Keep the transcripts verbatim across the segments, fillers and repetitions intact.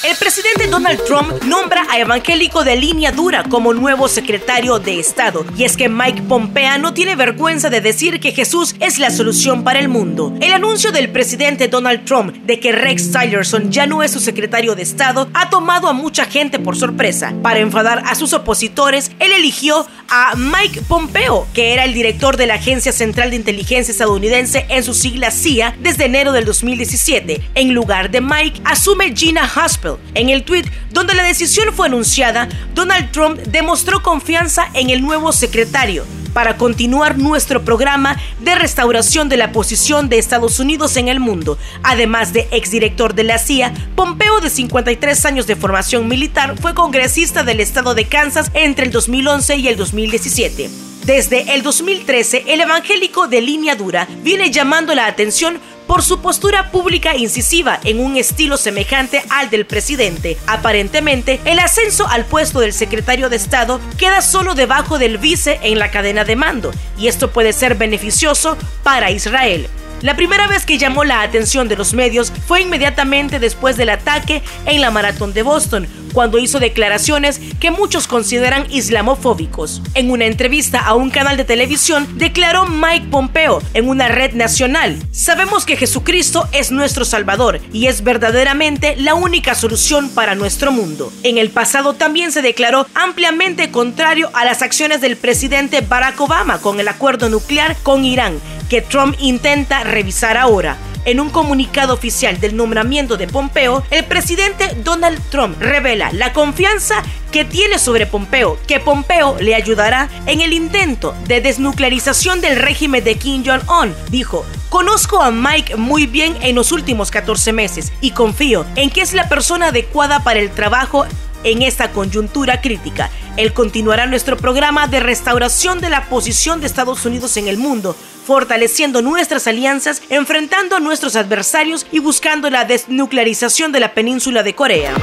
El presidente Donald Trump nombra a evangélico de línea dura como nuevo secretario de Estado. Y es que Mike Pompeo no tiene vergüenza de decir que Jesús es la solución para el mundo. El anuncio del presidente Donald Trump de que Rex Tillerson ya no es su secretario de Estado ha tomado a mucha gente por sorpresa. Para enfadar a sus opositores, él eligió a Mike Pompeo, que era el director de la Agencia Central de Inteligencia estadounidense en su sigla C I A desde enero del dos mil diecisiete. En lugar de Mike, asume Gina Haspel. En el tweet donde la decisión fue anunciada, Donald Trump demostró confianza en el nuevo secretario para continuar nuestro programa de restauración de la posición de Estados Unidos en el mundo. Además de exdirector de la C I A, Pompeo, de cincuenta y tres años de formación militar, fue congresista del estado de Kansas entre el dos mil once y el dos mil diecisiete. Desde el dos mil trece, el evangélico de línea dura viene llamando la atención por su postura pública incisiva en un estilo semejante al del presidente. Aparentemente, el ascenso al puesto del secretario de Estado queda solo debajo del vice en la cadena de mando, y esto puede ser beneficioso para Israel. La primera vez que llamó la atención de los medios fue inmediatamente después del ataque en la Maratón de Boston, cuando hizo declaraciones que muchos consideran islamofóbicos. En una entrevista a un canal de televisión, declaró Mike Pompeo en una red nacional: "Sabemos que Jesucristo es nuestro Salvador y es verdaderamente la única solución para nuestro mundo". En el pasado también se declaró ampliamente contrario a las acciones del presidente Barack Obama con el acuerdo nuclear con Irán, que Trump intenta revisar ahora. En un comunicado oficial del nombramiento de Pompeo, el presidente Donald Trump revela la confianza que tiene sobre Pompeo, que Pompeo le ayudará en el intento de desnuclearización del régimen de Kim Jong-un. Dijo: "Conozco a Mike muy bien en los últimos catorce meses y confío en que es la persona adecuada para el trabajo en esta coyuntura crítica. Él continuará nuestro programa de restauración de la posición de Estados Unidos en el mundo, fortaleciendo nuestras alianzas, enfrentando a nuestros adversarios y buscando la desnuclearización de la península de Corea".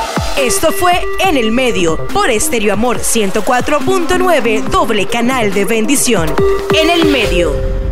Esto fue En el Medio, por Estéreo Amor ciento cuatro punto nueve, doble canal de bendición. En el Medio.